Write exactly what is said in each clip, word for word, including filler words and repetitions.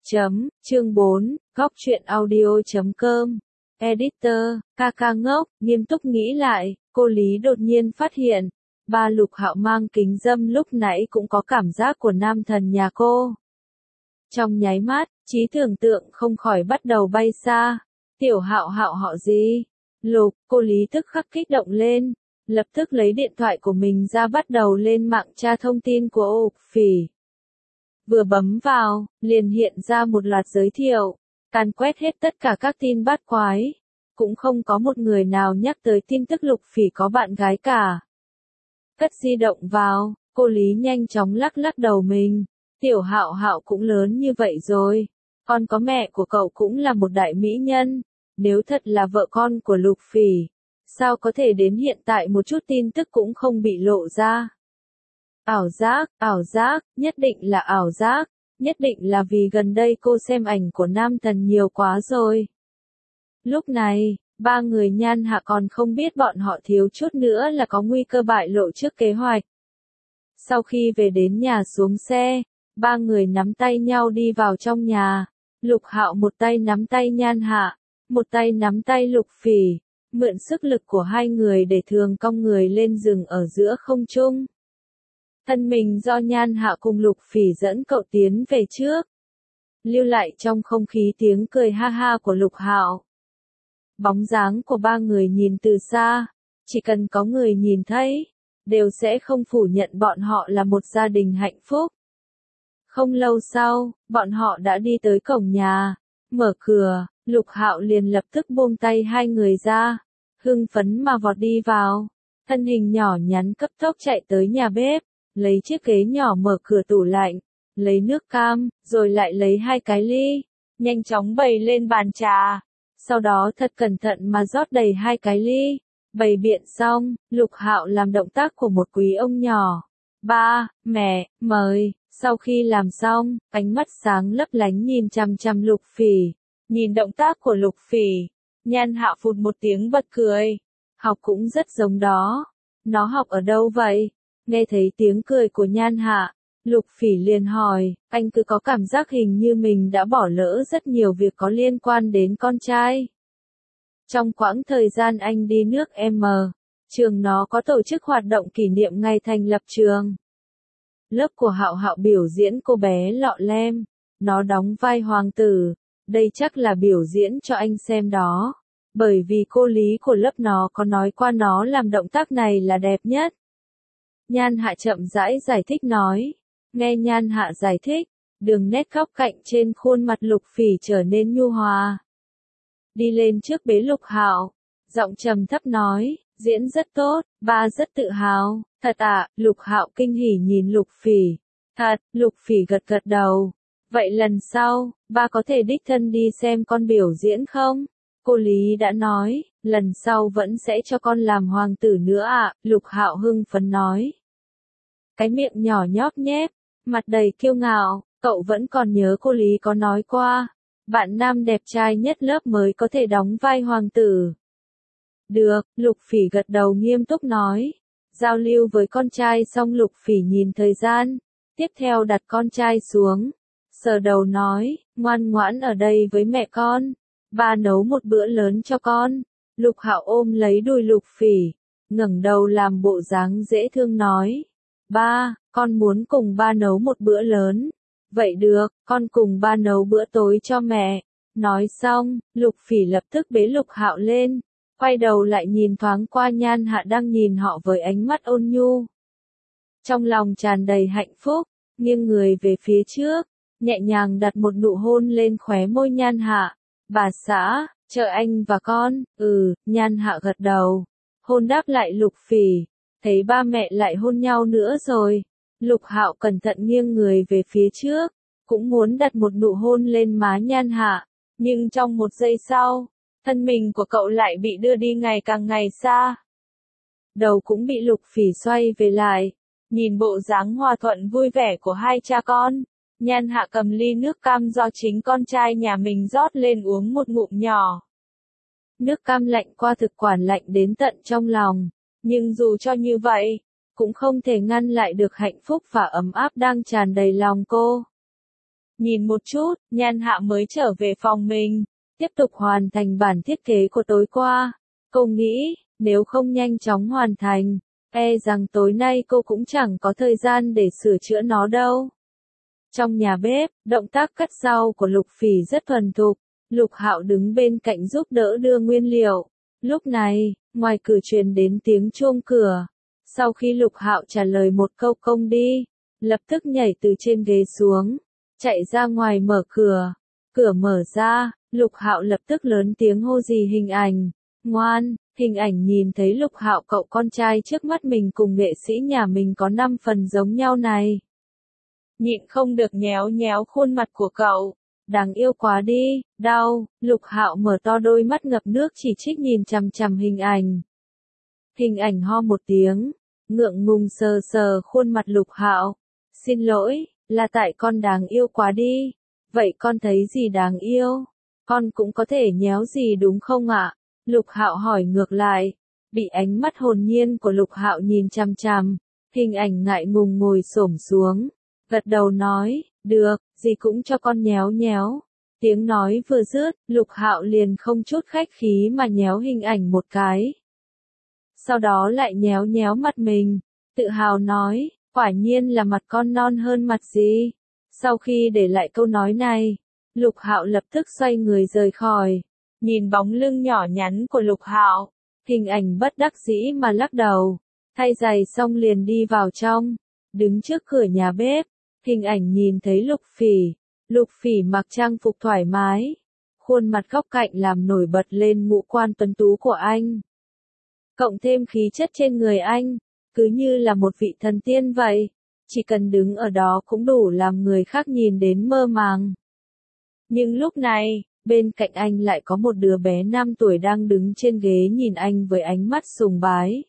Chấm, chương bốn, góc truyện audio chấm com. Editor, ca ca ngốc, nghiêm túc nghĩ lại, cô Lý đột nhiên phát hiện, ba Lục Hạo mang kính râm lúc nãy cũng có cảm giác của nam thần nhà cô. Trong nháy mắt, trí tưởng tượng không khỏi bắt đầu bay xa. Tiểu Hạo Hạo họ gì? Lục, cô Lý tức khắc kích động lên, lập tức lấy điện thoại của mình ra bắt đầu lên mạng tra thông tin của Ục Phỉ. Vừa bấm vào, liền hiện ra một loạt giới thiệu, càn quét hết tất cả các tin bát quái. Cũng không có một người nào nhắc tới tin tức Lục Phỉ có bạn gái cả. Cất di động vào, cô Lý nhanh chóng lắc lắc đầu mình. Tiểu Hạo Hạo cũng lớn như vậy rồi. Còn có mẹ của cậu cũng là một đại mỹ nhân. Nếu thật là vợ con của Lục Phỉ, sao có thể đến hiện tại một chút tin tức cũng không bị lộ ra? Ảo giác, ảo giác, nhất định là ảo giác, nhất định là vì gần đây cô xem ảnh của nam thần nhiều quá rồi. Lúc này, ba người Nhan Hạ còn không biết bọn họ thiếu chút nữa là có nguy cơ bại lộ trước kế hoạch. Sau khi về đến nhà xuống xe, ba người nắm tay nhau đi vào trong nhà. Lục Hạo một tay nắm tay Nhan Hạ, một tay nắm tay Lục Phỉ, mượn sức lực của hai người để thường cong người lên rừng ở giữa không trung. Thân mình do Nhan Hạ cùng Lục Phỉ dẫn cậu tiến về trước. Lưu lại trong không khí tiếng cười ha ha của Lục Hạo. Bóng dáng của ba người nhìn từ xa, chỉ cần có người nhìn thấy, đều sẽ không phủ nhận bọn họ là một gia đình hạnh phúc. Không lâu sau, bọn họ đã đi tới cổng nhà, mở cửa, Lục Hạo liền lập tức buông tay hai người ra, hưng phấn mà vọt đi vào, thân hình nhỏ nhắn cấp tốc chạy tới nhà bếp, lấy chiếc ghế nhỏ mở cửa tủ lạnh, lấy nước cam, rồi lại lấy hai cái ly, nhanh chóng bày lên bàn trà. Sau đó thật cẩn thận mà rót đầy hai cái ly, bày biện xong, Lục Hạo làm động tác của một quý ông nhỏ. Ba, mẹ, mời. Sau khi làm xong, ánh mắt sáng lấp lánh nhìn chằm chằm Lục Phỉ. Nhìn động tác của Lục Phỉ, Nhan Hạ phụt một tiếng bật cười. Học cũng rất giống đó. Nó học ở đâu vậy? Nghe thấy tiếng cười của Nhan Hạ, Lục Phỉ liền hỏi, anh cứ có cảm giác hình như mình đã bỏ lỡ rất nhiều việc có liên quan đến con trai. Trong quãng thời gian anh đi nước M, trường nó có tổ chức hoạt động kỷ niệm ngày thành lập trường. Lớp của Hạo Hạo biểu diễn cô bé Lọ Lem, nó đóng vai hoàng tử, đây chắc là biểu diễn cho anh xem đó. Bởi vì cô Lý của lớp nó có nói qua nó làm động tác này là đẹp nhất. Nhan Hạ chậm rãi giải thích nói. Nghe Nhan Hạ giải thích, đường nét góc cạnh trên khuôn mặt Lục Phỉ trở nên nhu hòa. Đi lên trước bế Lục Hạo, giọng trầm thấp nói, diễn rất tốt, ba rất tự hào. Thật ạ, Lục Hạo kinh hỉ nhìn Lục Phỉ. Thật, Lục Phỉ gật gật đầu. Vậy lần sau, ba có thể đích thân đi xem con biểu diễn không? Cô Lý đã nói, lần sau vẫn sẽ cho con làm hoàng tử nữa ạ, Lục Hạo hưng phấn nói. Cái miệng nhỏ nhóp nhép, mặt đầy kiêu ngạo, cậu vẫn còn nhớ cô Lý có nói qua, bạn nam đẹp trai nhất lớp mới có thể đóng vai hoàng tử. Được, Lục Phỉ gật đầu nghiêm túc nói. Giao lưu với con trai xong Lục Phỉ nhìn thời gian, tiếp theo đặt con trai xuống, sờ đầu nói, ngoan ngoãn ở đây với mẹ con, ba nấu một bữa lớn cho con. Lục Hạo ôm lấy đùi Lục Phỉ, ngẩng đầu làm bộ dáng dễ thương nói, ba, con muốn cùng ba nấu một bữa lớn. Vậy được, con cùng ba nấu bữa tối cho mẹ. Nói xong, Lục Phỉ lập tức bế Lục Hạo lên, quay đầu lại nhìn thoáng qua Nhan Hạ đang nhìn họ với ánh mắt ôn nhu. Trong lòng tràn đầy hạnh phúc, nghiêng người về phía trước, nhẹ nhàng đặt một nụ hôn lên khóe môi Nhan Hạ. Bà xã, chờ anh và con. Ừ, Nhan Hạ gật đầu, hôn đáp lại Lục Phỉ. Thấy ba mẹ lại hôn nhau nữa rồi, Lục Hạo cẩn thận nghiêng người về phía trước, cũng muốn đặt một nụ hôn lên má Nhan Hạ, nhưng trong một giây sau, thân mình của cậu lại bị đưa đi ngày càng ngày xa. Đầu cũng bị Lục Phỉ xoay về lại, nhìn bộ dáng hòa thuận vui vẻ của hai cha con, Nhan Hạ cầm ly nước cam do chính con trai nhà mình rót lên uống một ngụm nhỏ. Nước cam lạnh qua thực quản lạnh đến tận trong lòng, nhưng dù cho như vậy, cũng không thể ngăn lại được hạnh phúc và ấm áp đang tràn đầy lòng cô. Nhìn một chút, Nhan Hạ mới trở về phòng mình, tiếp tục hoàn thành bản thiết kế của tối qua. Cô nghĩ, nếu không nhanh chóng hoàn thành, e rằng tối nay cô cũng chẳng có thời gian để sửa chữa nó đâu. Trong nhà bếp, động tác cắt rau của Lục Phỉ rất thuần thục, Lục Hạo đứng bên cạnh giúp đỡ đưa nguyên liệu. Lúc này, ngoài cửa truyền đến tiếng chuông cửa. Sau khi Lục Hạo trả lời một câu "Công đi", lập tức nhảy từ trên ghế xuống, chạy ra ngoài mở cửa. Cửa mở ra, Lục Hạo lập tức lớn tiếng hô dì Hình Ảnh. Ngoan, Hình Ảnh nhìn thấy Lục Hạo cậu con trai trước mắt mình cùng nghệ sĩ nhà mình có năm phần giống nhau này. Nhịn không được nhéo nhéo khuôn mặt của cậu. Đáng yêu quá đi, đau. Lục Hạo mở to đôi mắt ngập nước chỉ trích nhìn chằm chằm Hình Ảnh. Hình Ảnh ho một tiếng, ngượng ngùng sờ sờ khuôn mặt Lục Hạo. Xin lỗi, là tại con đáng yêu quá đi. Vậy con thấy gì đáng yêu? Con cũng có thể nhéo gì đúng không ạ? Lục Hạo hỏi ngược lại. Bị ánh mắt hồn nhiên của Lục Hạo nhìn chằm chằm, Hình Ảnh ngại ngùng ngồi xổm xuống, gật đầu nói, được, gì cũng cho con nhéo nhéo. Tiếng nói vừa dứt, Lục Hạo liền không chút khách khí mà nhéo Hình Ảnh một cái. Sau đó lại nhéo nhéo mặt mình, tự hào nói, quả nhiên là mặt con non hơn mặt gì. Sau khi để lại câu nói này, Lục Hạo lập tức xoay người rời khỏi. Nhìn bóng lưng nhỏ nhắn của Lục Hạo, Hình Ảnh bất đắc dĩ mà lắc đầu, thay giày xong liền đi vào trong, đứng trước cửa nhà bếp. Hình Ảnh nhìn thấy Lục Phỉ, Lục Phỉ mặc trang phục thoải mái, khuôn mặt góc cạnh làm nổi bật lên ngũ quan tuấn tú của anh. Cộng thêm khí chất trên người anh, cứ như là một vị thần tiên vậy, chỉ cần đứng ở đó cũng đủ làm người khác nhìn đến mơ màng. Nhưng lúc này, bên cạnh anh lại có một đứa bé năm tuổi đang đứng trên ghế nhìn anh với ánh mắt sùng bái.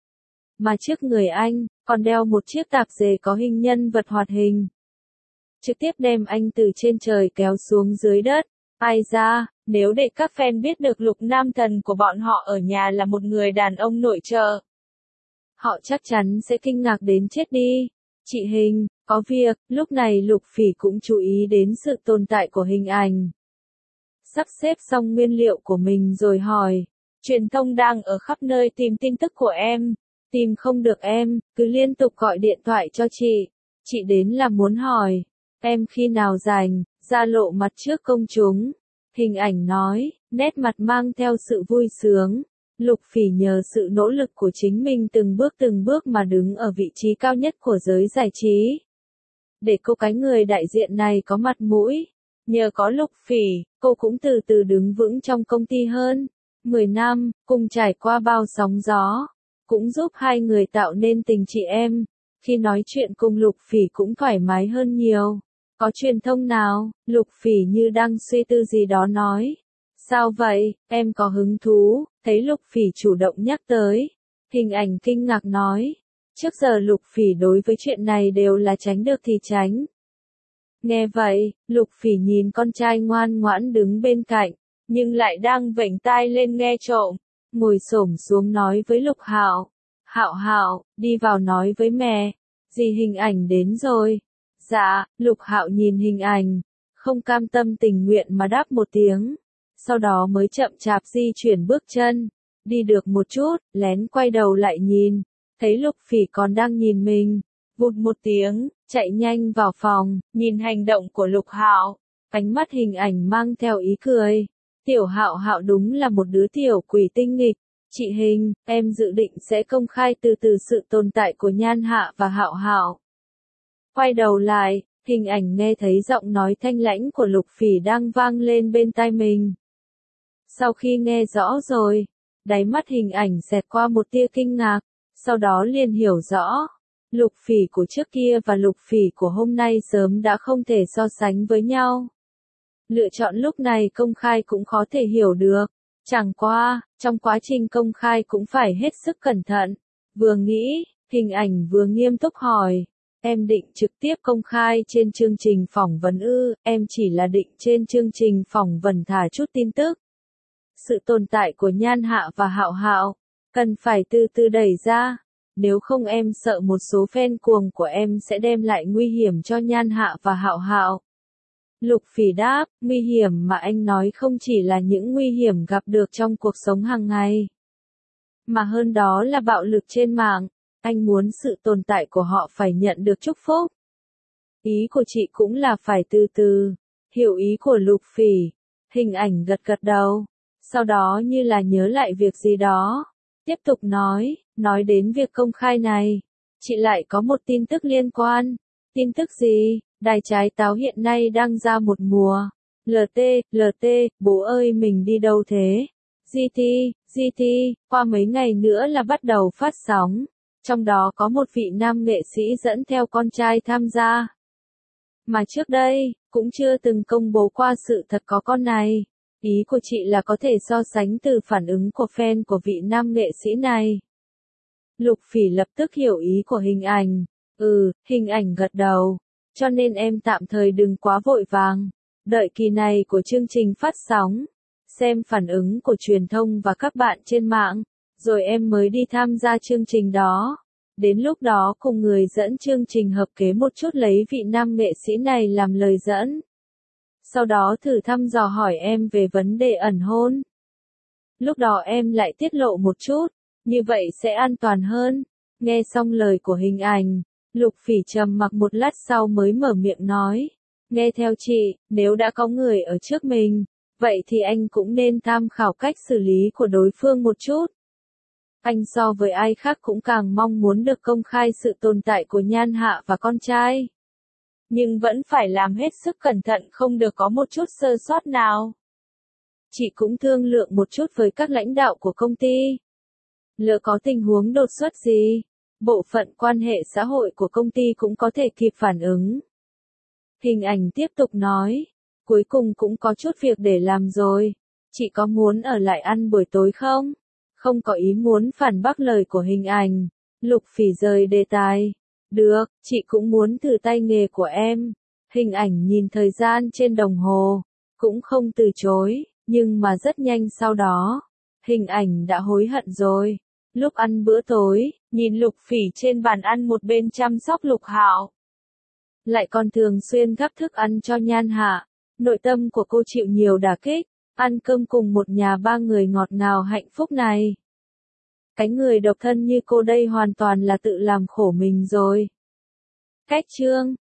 Mà trước người anh, còn đeo một chiếc tạp dề có hình nhân vật hoạt hình. Trực tiếp đem anh từ trên trời kéo xuống dưới đất. Ai ra, nếu để các fan biết được Lục Nam Thần của bọn họ ở nhà là một người đàn ông nội trợ, họ chắc chắn sẽ kinh ngạc đến chết đi. Chị Hình, có việc. Lúc này Lục Phỉ cũng chú ý đến sự tồn tại của Hình Ảnh. Sắp xếp xong nguyên liệu của mình rồi hỏi, truyền thông đang ở khắp nơi tìm tin tức của em, tìm không được em, cứ liên tục gọi điện thoại cho chị. Chị đến là muốn hỏi, em khi nào rảnh, ra lộ mặt trước công chúng. Hình Ảnh nói, nét mặt mang theo sự vui sướng. Lục Phỉ nhờ sự nỗ lực của chính mình từng bước từng bước mà đứng ở vị trí cao nhất của giới giải trí. Để cô cái người đại diện này có mặt mũi. Nhờ có Lục Phỉ, cô cũng từ từ đứng vững trong công ty hơn. mười năm, cùng trải qua bao sóng gió, cũng giúp hai người tạo nên tình chị em. Khi nói chuyện cùng Lục Phỉ cũng thoải mái hơn nhiều. Có truyền thông nào? Lục Phỉ như đang suy tư gì đó nói. Sao vậy, em có hứng thú? Thấy Lục Phỉ chủ động nhắc tới. Hình Ảnh kinh ngạc nói. Trước giờ Lục Phỉ đối với chuyện này đều là tránh được thì tránh. Nghe vậy, Lục Phỉ nhìn con trai ngoan ngoãn đứng bên cạnh, nhưng lại đang vểnh tai lên nghe trộm. Ngồi xổm xuống nói với Lục Hạo. Hạo Hạo, đi vào nói với mẹ. Dì Hình Ảnh đến rồi. Dạ, Lục Hạo nhìn Hình Ảnh, không cam tâm tình nguyện mà đáp một tiếng. Sau đó mới chậm chạp di chuyển bước chân, đi được một chút, lén quay đầu lại nhìn, thấy Lục Phỉ còn đang nhìn mình, vụt một tiếng, chạy nhanh vào phòng, nhìn hành động của Lục Hạo, ánh mắt Hình Ảnh mang theo ý cười. Tiểu Hạo Hạo đúng là một đứa tiểu quỷ tinh nghịch. Chị Hình, em dự định sẽ công khai từ từ sự tồn tại của Nhan Hạ và Hạo Hạo. Quay đầu lại, Hình Ảnh nghe thấy giọng nói thanh lãnh của Lục Phỉ đang vang lên bên tai mình. Sau khi nghe rõ rồi, đáy mắt Hình Ảnh xẹt qua một tia kinh ngạc, sau đó liền hiểu rõ. Lục Phỉ của trước kia và Lục Phỉ của hôm nay sớm đã không thể so sánh với nhau. Lựa chọn lúc này công khai cũng khó thể hiểu được. Chẳng qua, trong quá trình công khai cũng phải hết sức cẩn thận. Vừa nghĩ, Hình Ảnh vừa nghiêm túc hỏi. Em định trực tiếp công khai trên chương trình phỏng vấn ư? Em chỉ là định trên chương trình phỏng vấn thả chút tin tức. Sự tồn tại của Nhan Hạ và Hạo Hạo, cần phải từ từ đẩy ra. Nếu không em sợ một số fan cuồng của em sẽ đem lại nguy hiểm cho Nhan Hạ và Hạo Hạo. Lục Phỉ đáp, nguy hiểm mà anh nói không chỉ là những nguy hiểm gặp được trong cuộc sống hàng ngày, mà hơn đó là bạo lực trên mạng. Anh muốn sự tồn tại của họ phải nhận được chúc phúc. Ý của chị cũng là phải từ từ. Hiểu ý của Lục Phỉ. Hình ảnh gật gật đầu. Sau đó như là nhớ lại việc gì đó. Tiếp tục nói, nói đến việc công khai này. Chị lại có một tin tức liên quan. Tin tức gì? Đài Trái Táo hiện nay đang ra một mùa. lờ tê, lờ tê, bố ơi mình đi đâu thế? giê tê, giê tê, qua mấy ngày nữa là bắt đầu phát sóng. Trong đó có một vị nam nghệ sĩ dẫn theo con trai tham gia. Mà trước đây, cũng chưa từng công bố qua sự thật có con này. Ý của chị là có thể so sánh từ phản ứng của fan của vị nam nghệ sĩ này. Lục Phỉ lập tức hiểu ý của hình ảnh. Ừ, hình ảnh gật đầu. Cho nên em tạm thời đừng quá vội vàng. Đợi kỳ này của chương trình phát sóng. Xem phản ứng của truyền thông và các bạn trên mạng. Rồi em mới đi tham gia chương trình đó. Đến lúc đó cùng người dẫn chương trình hợp kế một chút lấy vị nam nghệ sĩ này làm lời dẫn. Sau đó thử thăm dò hỏi em về vấn đề ẩn hôn. Lúc đó em lại tiết lộ một chút. Như vậy sẽ an toàn hơn. Nghe xong lời của hình ảnh. Lục Phỉ trầm mặc một lát sau mới mở miệng nói. Nghe theo chị, nếu đã có người ở trước mình, vậy thì anh cũng nên tham khảo cách xử lý của đối phương một chút. Anh so với ai khác cũng càng mong muốn được công khai sự tồn tại của Nhan Hạ và con trai. Nhưng vẫn phải làm hết sức cẩn thận không được có một chút sơ sót nào. Chị cũng thương lượng một chút với các lãnh đạo của công ty. Lỡ có tình huống đột xuất gì, bộ phận quan hệ xã hội của công ty cũng có thể kịp phản ứng. Hình ảnh tiếp tục nói, cuối cùng cũng có chút việc để làm rồi. Chị có muốn ở lại ăn buổi tối không? Không có ý muốn phản bác lời của hình ảnh. Lục Phỉ rời đề tài. Được, chị cũng muốn thử tay nghề của em. Hình ảnh nhìn thời gian trên đồng hồ. Cũng không từ chối, nhưng mà rất nhanh sau đó. Hình ảnh đã hối hận rồi. Lúc ăn bữa tối, nhìn Lục Phỉ trên bàn ăn một bên chăm sóc Lục Hạo. Lại còn thường xuyên gắp thức ăn cho Nhan Hạ. Nội tâm của cô chịu nhiều đả kích. Ăn cơm cùng một nhà ba người ngọt ngào hạnh phúc này. Cái người độc thân như cô đây hoàn toàn là tự làm khổ mình rồi. Cách chương